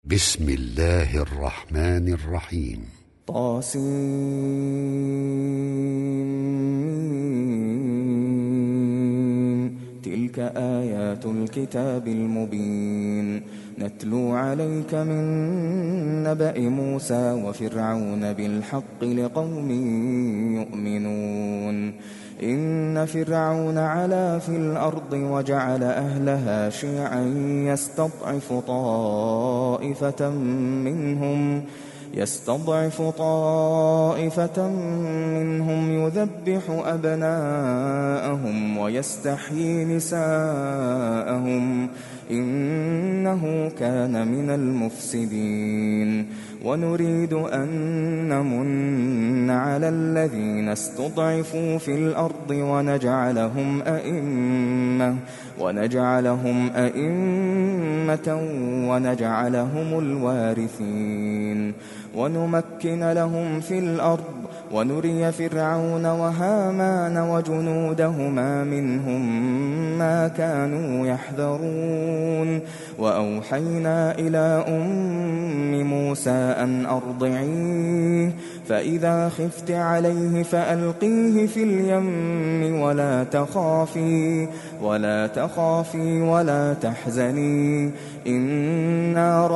بسم الله الرحمن الرحيم. طاسين. تلك آيات الكتاب المبين نتلو عليك من نبأ موسى وفرعون بالحق لقوم يؤمنون. إن فرعون علا في الأرض وجعل أهلها شيعا يستضعف طائفة منهم يذبح أبناءهم ويستحيي نساءهم إنه كان من المفسدين. ونريد أن نمن على الذين استضعفوا في الأرض ونجعلهم أئمة ونجعلهم الوارثين. ونمكن لهم في الأرض ونري فرعون وهامان وجنودهما منهم ما كانوا يحذرون. وأوحينا إلى أم موسى أن أرضعيه فإذا خفت عليه فألقيه في اليم ولا تخافي ولا تحزني إنا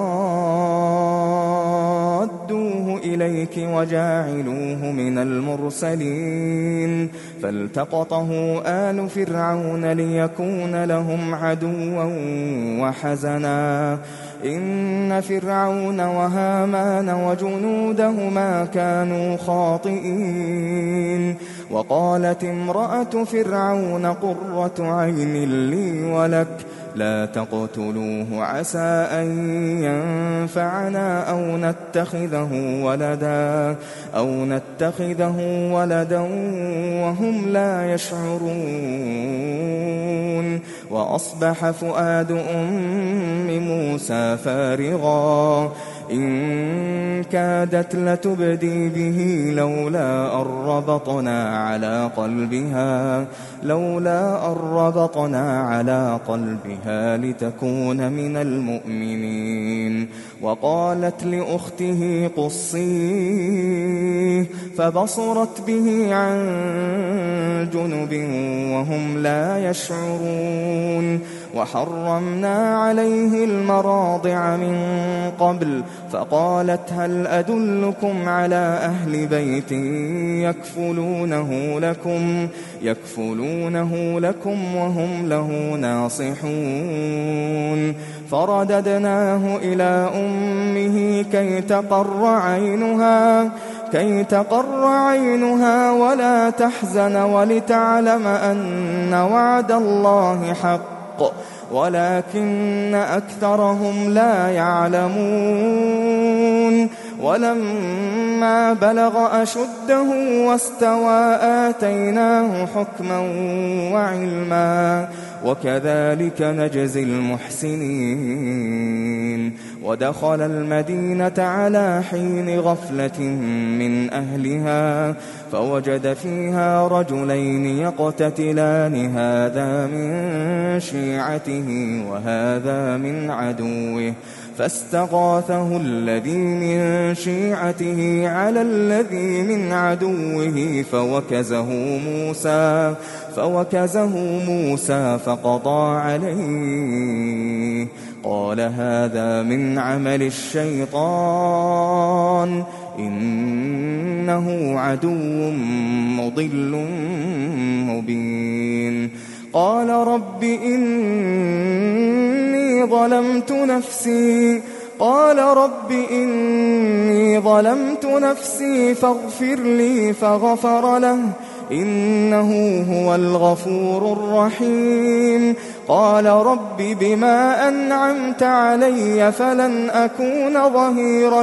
رادوه إليك وجاعلوه من المرسلين. فالتقطه آل فرعون ليكون لهم عدوا وحزنا إن فرعون وهامان وجنودهما كانوا خاطئين. وقالت امرأة فرعون قرة عين لي ولك لا تقتلوه عسى أن ينفعنا أو نتخذه ولدا وهم لا يشعرون. وأصبح فؤاد أم موسى فارغا إن كادت لتبدي به لولا أن ربطنا على قلبها لتكون من المؤمنين. وقالت لأخته قصيه فبصرت به عن جنب وهم لا يشعرون. وحرمنا عليه المراضع من قبل فقالت هل أدلكم على أهل بيت يكفلونه لكم وهم له ناصحون. فرددناه إلى أمه كي تقر عينها ولا تحزن ولتعلم أن وعد الله حق ولكن أكثرهم لا يعلمون. ولما بلغ أشده واستوى آتيناه حكما وعلما وكذلك نجزي المحسنين. ودخل المدينة على حين غفلة من أهلها فوجد فيها رجلين يقتتلان هذا من شيعته وهذا من عدوه فاستغاثه الذي من شيعته على الذي من عدوه فوكزه موسى فقضى عليه قال هذا من عمل الشيطان إنه عدو مضل مبين. قال رب إني ظلمت نفسي فاغفر لي فغفر له إنه هو الغفور الرحيم. قال رب بما أنعمت علي فلن أكون ظهيرا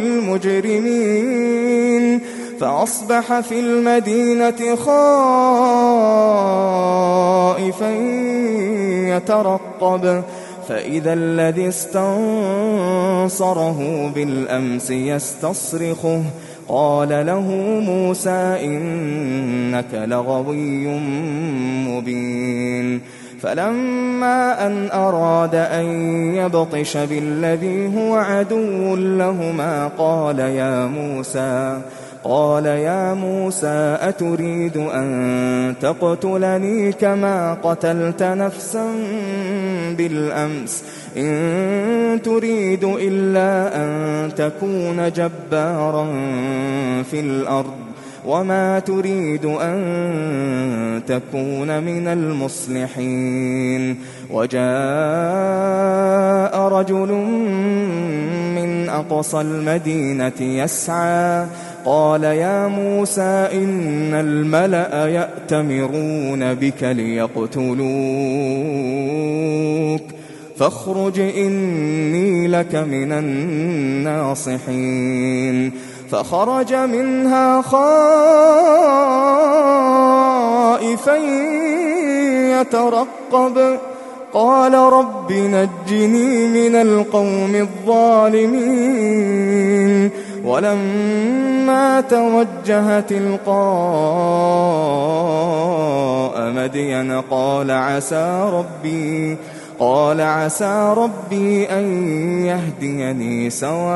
للمجرمين. فأصبح في المدينة خائفا يترقب فإذا الذي استنصره بالأمس يستصرخه قال له موسى إنك لغوي مبين. فلما أن أراد أن يبطش بالذي هو عدو لهما قال يا موسى أتريد أن تقتلني كما قتلت نفسا بالأمس إن تريد إلا أن تكون جبارا في الأرض وما تريد أن تكون من المصلحين. وجاء رجل من أقصى المدينة يسعى قال يا موسى إن الملأ يأتمرون بك ليقتلوك فاخرج إني لك من الناصحين. فخرج منها خائفا يترقب قال رب نجني من القوم الظالمين. ولما توجه تلقاء مدين قال عسى ربي أن يهديني سواء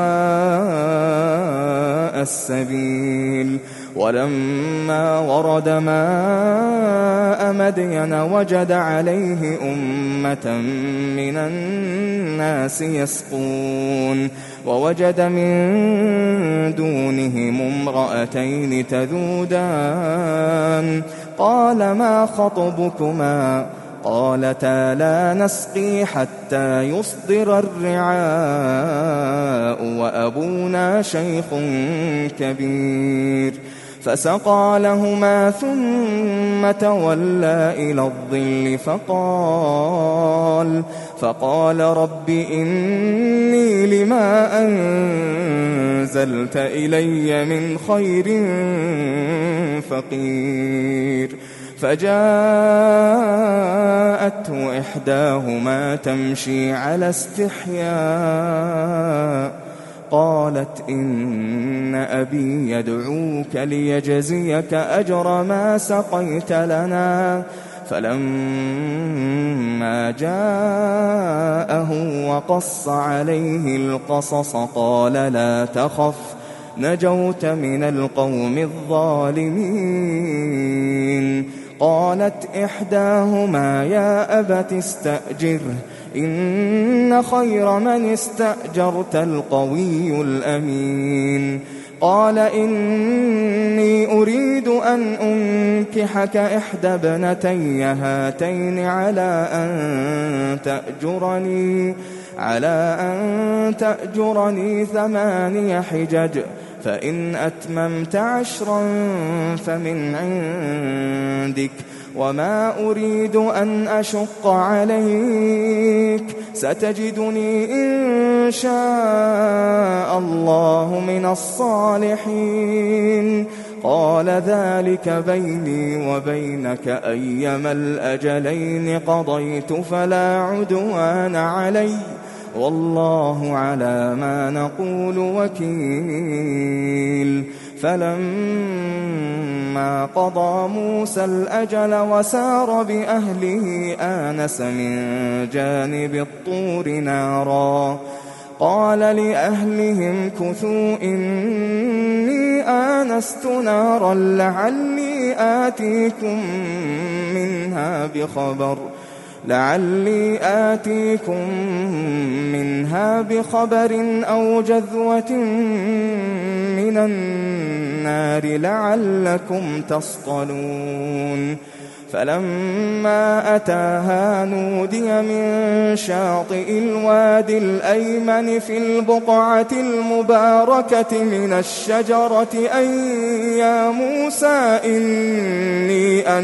السبيل. ولما ورد ماء مدين وجد عليه أمة من الناس يسقون ووجد من دونهم امرأتين تذودان قال ما خطبكما قالتا لا نسقي حتى يصدر الرعاء وأبونا شيخ كبير. فسقى لهما ثم تولى إلى الظل فقال رب إني لما أنزلت إلي من خير فقير. فجاءته إحداهما تمشي على استحياء قالت إن أبي يدعوك ليجزيك أجر ما سقيت لنا. فلما جاءه وقص عليه القصص قال لا تخف نجوت من القوم الظالمين. قالت إحداهما يا أبت استأجره إن خير من استأجرت القوي الأمين. قال إني أريد أن أنكحك إحدى ابنتي هاتين على أن تأجرني 8 حجج فإن أتممت 10 فمن عندك وما أريد أن أشق عليك ستجدني إن شاء الله من الصالحين. قال ذلك بيني وبينك أيما الأجلين قضيت فلا عدوان علي والله على ما نقول وكيل. فلما قضى موسى الأجل وسار بأهله آنس من جانب الطور نارا قال لأهلهم كثوا إني آنست نارا لعلي آتيكم منها بخبر أو جذوة من النار لعلكم تصطلون. فلما أتاها نودي من شاطئ الوادي الأيمن في البقعة المباركة من الشجرة أن يا موسى إني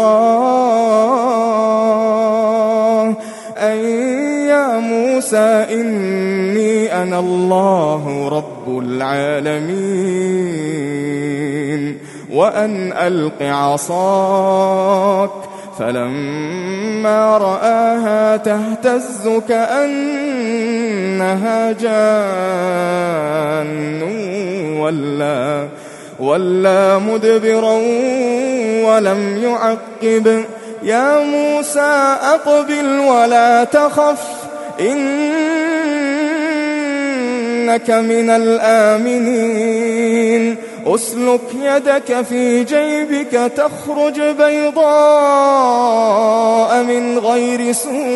أنا الله رب العالمين وأن ألق عصاك. فلما رآها تهتز كأنها جان ولا مدبرا ولم يعقب يا موسى أقبل ولا تخف إنك من الآمنين أسلك يدك في جيبك تخرج بيضاء من غير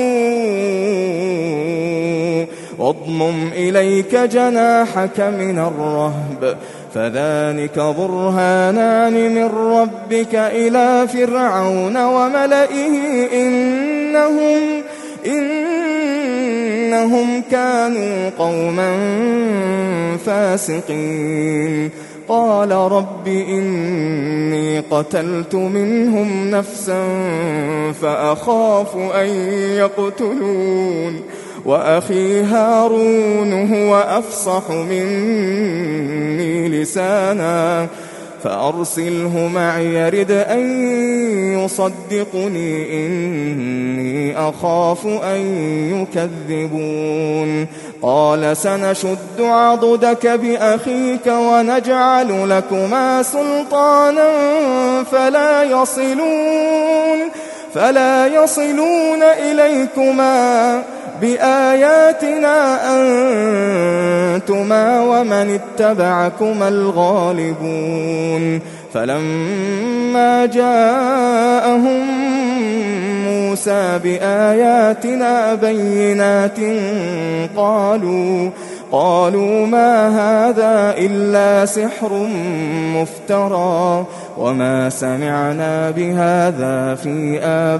سوء واضمم إليك جناحك من الرهب فذلك برهانان من ربك إلى فرعون وملئه إنهم كانوا قوما فاسقين قال رب إني قتلت منهم نفسا فأخاف أن يقتلون وأخي هارون هو أفصح مني لسانا فأرسله معي يرد أن يصدقني إني أخاف أن يكذبون قال سنشد عضدك بأخيك ونجعل لكما سلطانا فلا يصلون إليكما بآياتنا أنتما ومن اتبعكما الغالبون فلما جاءهم موسى بآياتنا بينات قالوا ما هذا إلا سحر مفترى وما سمعنا بهذا في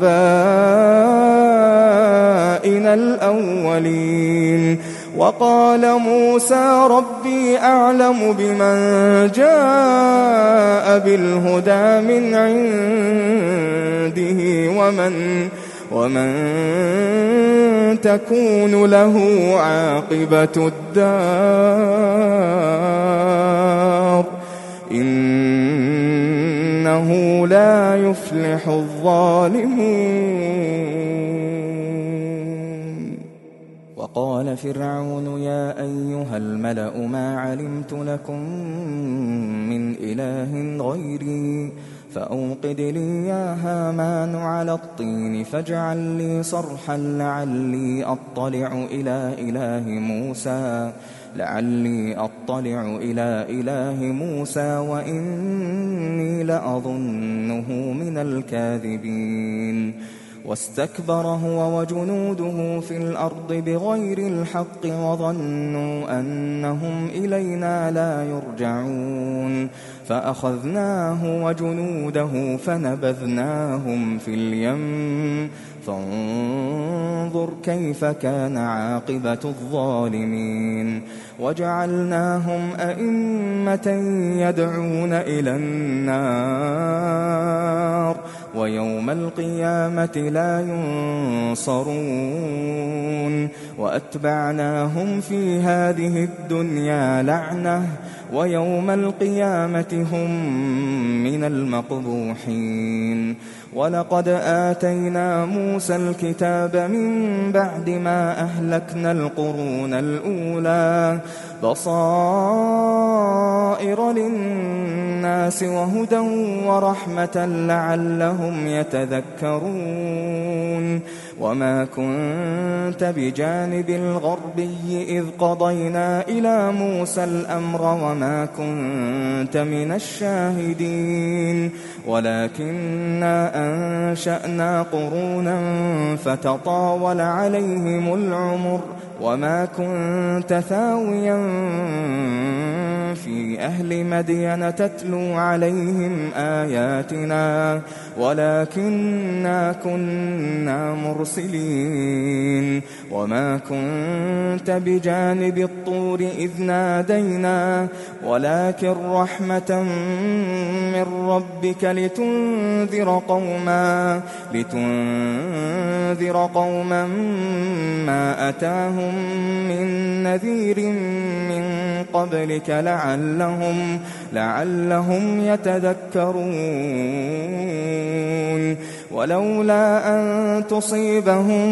آبائنا الأولين وقال موسى ربي أعلم بمن جاء بالهدى من عنده ومن تكون له عاقبة الدار إنه لا يفلح الظالمون وقال فرعون يا أيها الملأ ما علمت لكم من إله غيري فأوقد لي يا هامان على الطين فاجعل لي صرحا لعلي أطلع إلى إله موسى وإني لأظنه من الكاذبين واستكبر هو وجنوده في الأرض بغير الحق وظنوا أنهم إلينا لا يرجعون فأخذناه وجنوده فنبذناهم في اليم فانظر كيف كان عاقبة الظالمين وجعلناهم أئمة يدعون إلى النار ويوم القيامة لا ينصرون وأتبعناهم في هذه الدنيا لعنة ويوم القيامة هم من المقبوحين ولقد آتينا موسى الكتاب من بعد ما أهلكنا القرون الأولى بصائر للناس وهدى ورحمة لعلهم يتذكرون وما كنت بجانب الغربي إذ قضينا إلى موسى الأمر وما كنت من الشاهدين ولكننا أنشأنا قرونا فتطاول عليهم العمر وما كنت ثاويا في أهل مدين تتلو عليهم آياتنا ولكننا كنا مرسلين وما كنت بجانب الطور إذ نادينا ولكن رحمة من ربك لتنذر قوما ما أتاهم من نذير من قبلك لعلهم يتذكرون ولولا أن تصيبهم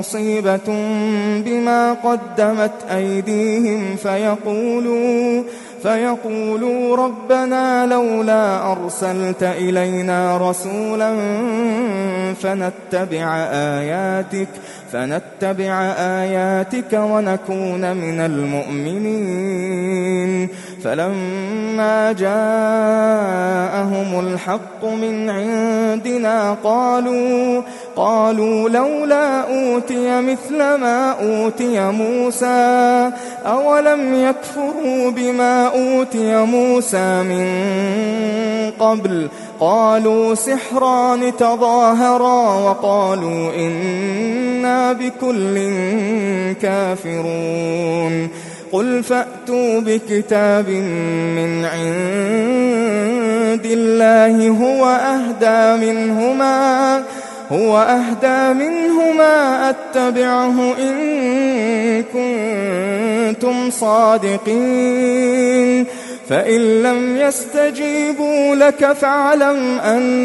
مصيبة بما قدمت أيديهم فيقولوا ربنا لولا أرسلت إلينا رسولا فنتبع آياتك ونكون من المؤمنين. فلما جاءهم الحق من عندنا قالوا لولا أوتي مثل ما أوتي موسى أولم يكفروا بما أوتي موسى من قبل قالوا سحران تظاهرا وقالوا إنا بكل كافرون. قل فأتوا بكتاب من عند الله هو أهدى منهما أتبعه إن كنتم صادقين. فإن لم يستجيبوا لك فاعلم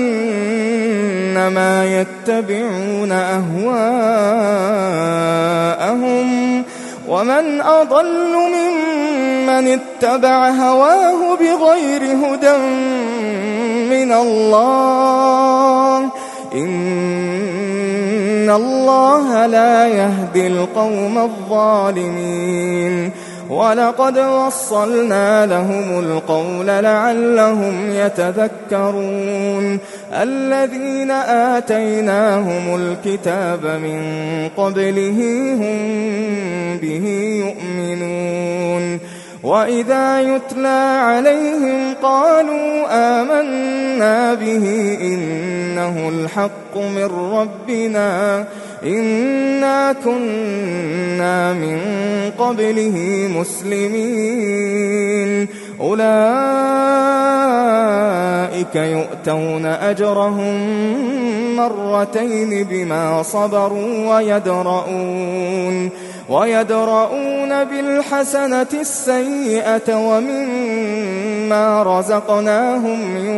أنما يتبعون أهواءهم ومن أضل ممن اتبع هواه بغير هدى من الله إن الله لا يهدي القوم الظالمين. ولقد وصلنا لهم القول لعلهم يتذكرون. الذين آتيناهم الكتاب من قبله هم به يؤمنون. وإذا يتلى عليهم قالوا آمنا به إنه الحق من ربنا إنا كنا من قبله مسلمين. أولئك يؤتون أجرهم مرتين بما صبروا ويدرؤون بالحسنة السيئة ومما رزقناهم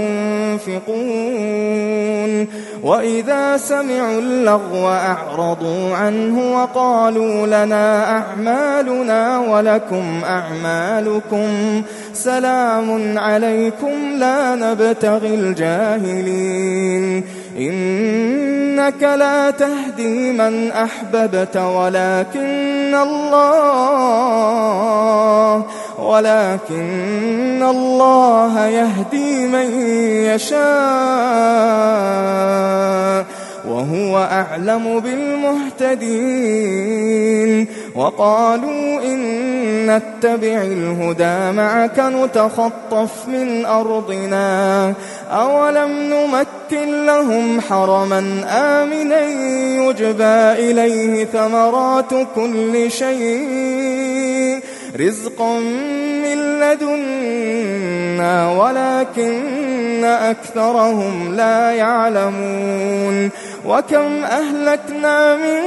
ينفقون. وإذا سمعوا اللغو أعرضوا عنه وقالوا لنا أعمالنا ولكم أعمالكم سلام عليكم لا نبتغي الجاهلين. إنك لا تهدي من أحببت ولكن الله يهدي من يشاء وهو أعلم بالمهتدين. وقالوا إن نتبع الهدى معك نتخطف من أرضنا أولم نمكن لهم حرما آمنا يجبى إليه ثمرات كل شيء رزقا من لدنا ولكن أكثرهم لا يعلمون. وكم أهلكنا من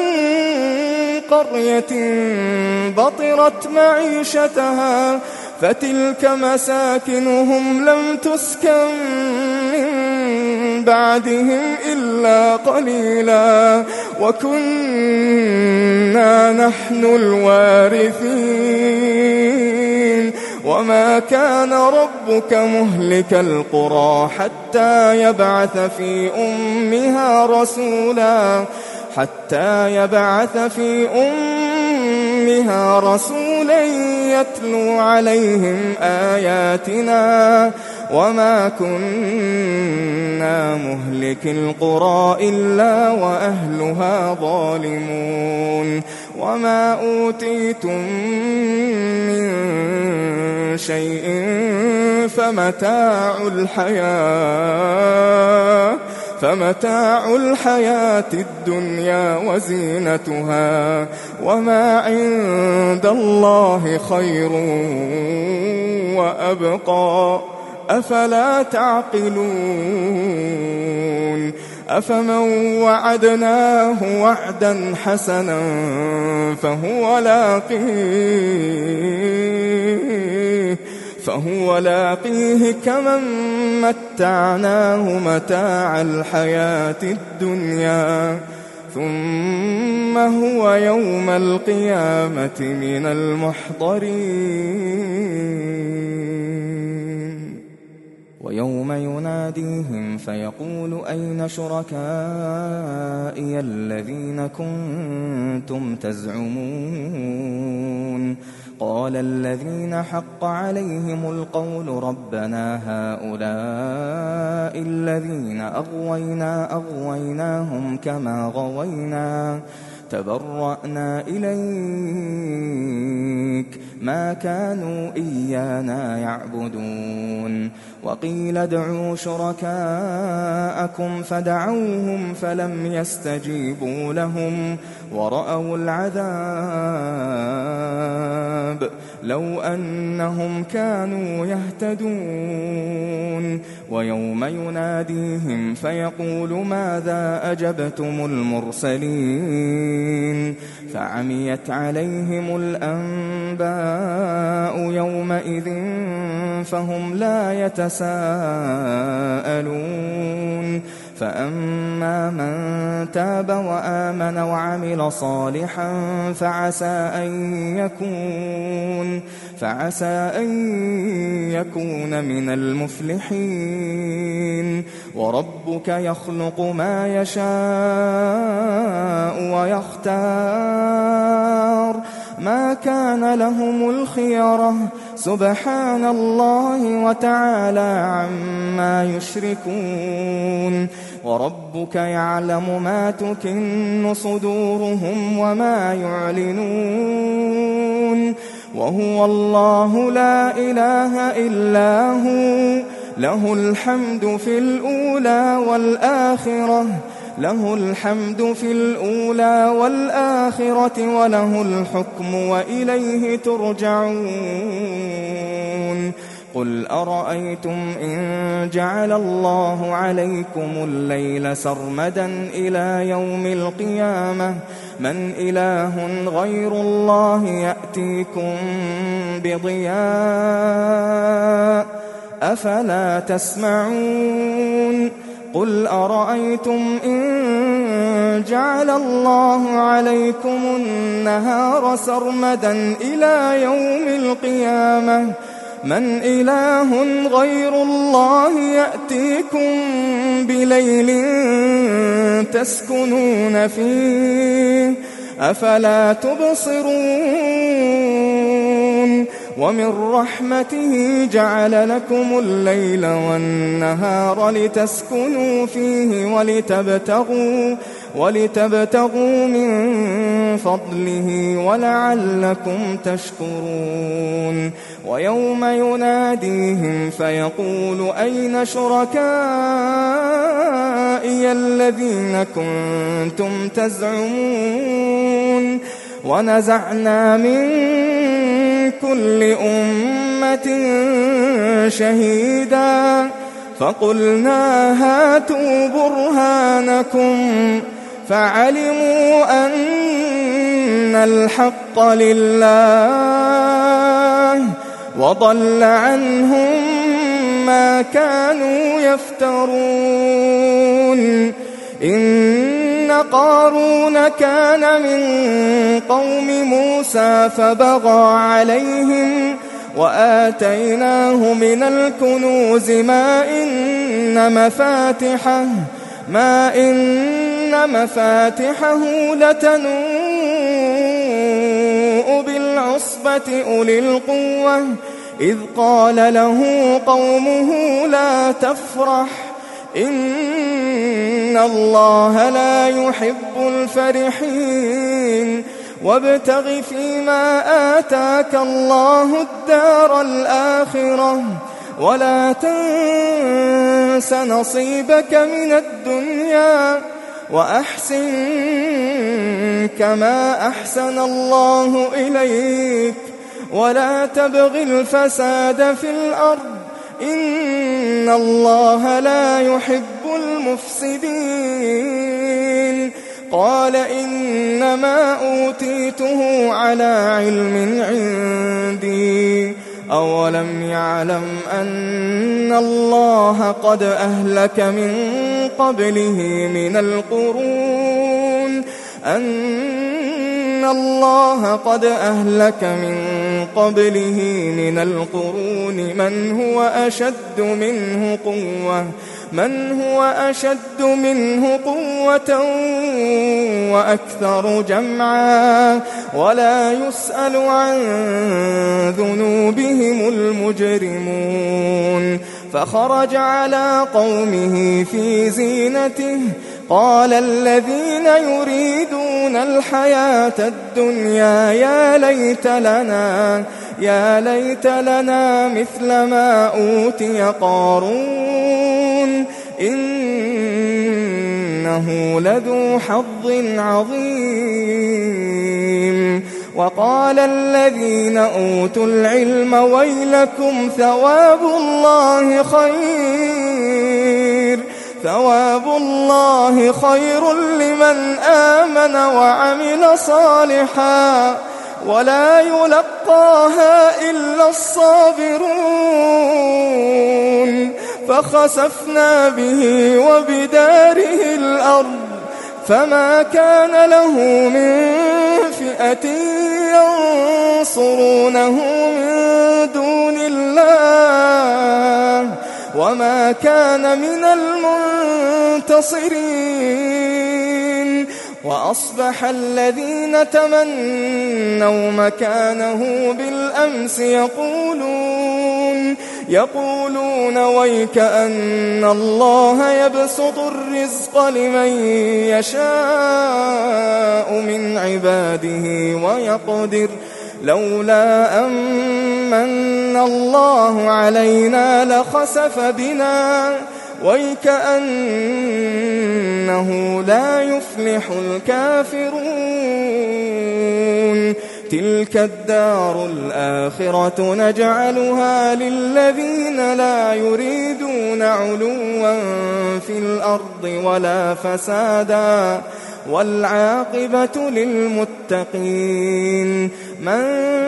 قرية بطرت معيشتها فتلك مساكنهم لم تسكن من بعدهم إلا قليلا وكنا نحن الوارثين. وما كان ربك مهلك القرى حتى يبعث في أمها رسولا يتلو عليهم آياتنا وما كنا مهلك القرى إلا وأهلها ظالمون. وما أوتيتم من شيء فمتاع الحياة الدنيا وزينتها وما عند الله خير وأبقى أفلا تعقلون. أفمن وعدناه وعدا حسنا فهو لاقيه كمن متعناه متاع الحياة الدنيا ثم هو يوم القيامة من المحضرين ويوم يناديهم فيقول أين شركائي الذين كنتم تزعمون قال الذين حق عليهم القول ربنا هؤلاء الذين أغويناهم كما غوينا تبرأنا إليك ما كانوا إيانا يعبدون وقيل ادعوا شركاءكم فدعوهم فلم يستجيبوا لهم ورأوا العذاب لو أنهم كانوا يهتدون ويوم يناديهم فيقول ماذا أجبتم المرسلين فعميت عليهم الأنباء يومئذ فهم لا يتساءلون فأما من تاب وآمن وعمل صالحا فعسى أن يكون من المفلحين وربك يخلق ما يشاء ويختار ما كان لهم الخيرة سبحان الله وتعالى عما يشركون وربك يعلم ما تكن صدورهم وما يعلنون وهو الله لا إله إلا هو له الحمد في الأولى والآخرة وله الحكم وإليه ترجعون قل أرأيتم إن جعل الله عليكم الليل سرمدا إلى يوم القيامة من إله غير الله يأتيكم بضياء أفلا تسمعون قل أرأيتم إن جعل الله عليكم النهار سرمدا إلى يوم القيامة من إله غير الله يأتيكم بليل تسكنون فيه أفلا تبصرون ومن رحمته جعل لكم الليل والنهار لتسكنوا فيه ولتبتغوا من فضله ولعلكم تشكرون ويوم يناديهم فيقول أين شركائي الذين كنتم تزعمون ونزعنا من كل أمة شهيدا فقلنا هاتوا برهانكم فعلموا أن الحق لله وضل عنهم ما كانوا يفترون إن قارون كان من قوم موسى فبغى عليهم وآتيناه من الكنوز ما إن مفاتحه لتنوء بالعصبة أولي القوة إذ قال له قومه لا تفرح إن الله لا يحب الفرحين وابتغ فيما آتاك الله الدار الآخرة ولا تنس نصيبك من الدنيا وأحسن كما أحسن الله إليك ولا تبغ الفساد في الأرض إن الله لا يحب المفسدين قال إنما أوتيته على علم عندي أولم يعلم أن الله قد أهلك من قبله من القرون أن الله قد أهلك من قبله من القرون من هو أشد منه قوة وأكثر جمعا ولا يسأل عن ذنوبهم المجرمون. فخرج على قومه في زينته قال الذين يريدون الحياة الدنيا يا ليت لنا مثل ما أوتي قارون إنه لذو حظ عظيم. وقال الذين أوتوا العلم ويلكم ثواب الله خير لمن آمن وعمل صالحا ولا يلقاها إلا الصابرون. فخسفنا به وبداره الأرض فما كان له من فئة ينصرونه من دون الله وما كان من المنتصرين. وأصبح الذين تمنوا مكانه بالأمس يقولون ويك أن الله يبسط الرزق لمن يشاء من عباده ويقدر لولا أمن الله علينا لخسف بنا ويكأنه لا يفلح الكافرون. تلك الدار الآخرة نجعلها للذين لا يريدون علوا في الأرض ولا فسادا والعاقبة للمتقين. من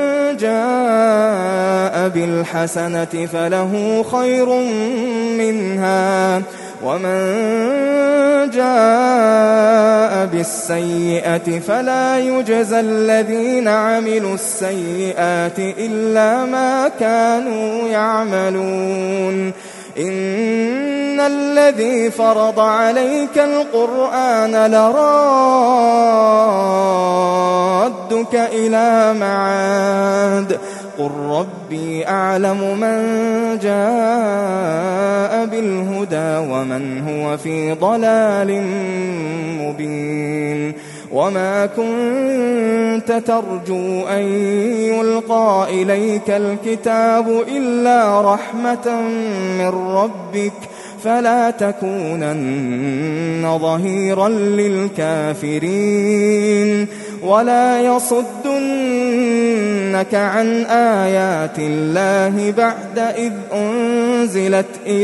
جاء بالحسنة فله خير منها ومن جاء بالسيئة فلا يجزى الذين عملوا السيئات إلا ما كانوا يعملون. إن الذي فرض عليك القرآن لرادك إلى معاد قل ربي أعلم من جاء بالهدى ومن هو في ضلال مبين. وما كنت ترجو أن يلقى إليك الكتاب إلا رحمة من ربك فلا تكونن ظهيرا للكافرين. ولا يصدنك عن آيات الله بعد إذ أنزلت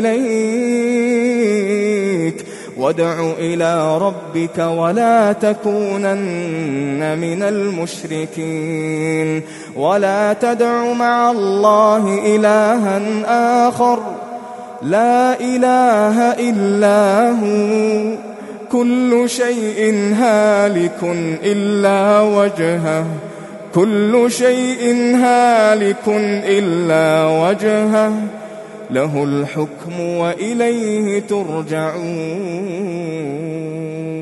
إليك وادع إلى ربك ولا تكونن من المشركين. ولا تدع مع الله إلها آخر لا إله إلا هو كل شيء هالك إلا وجهه له الحكم وإليه ترجعون.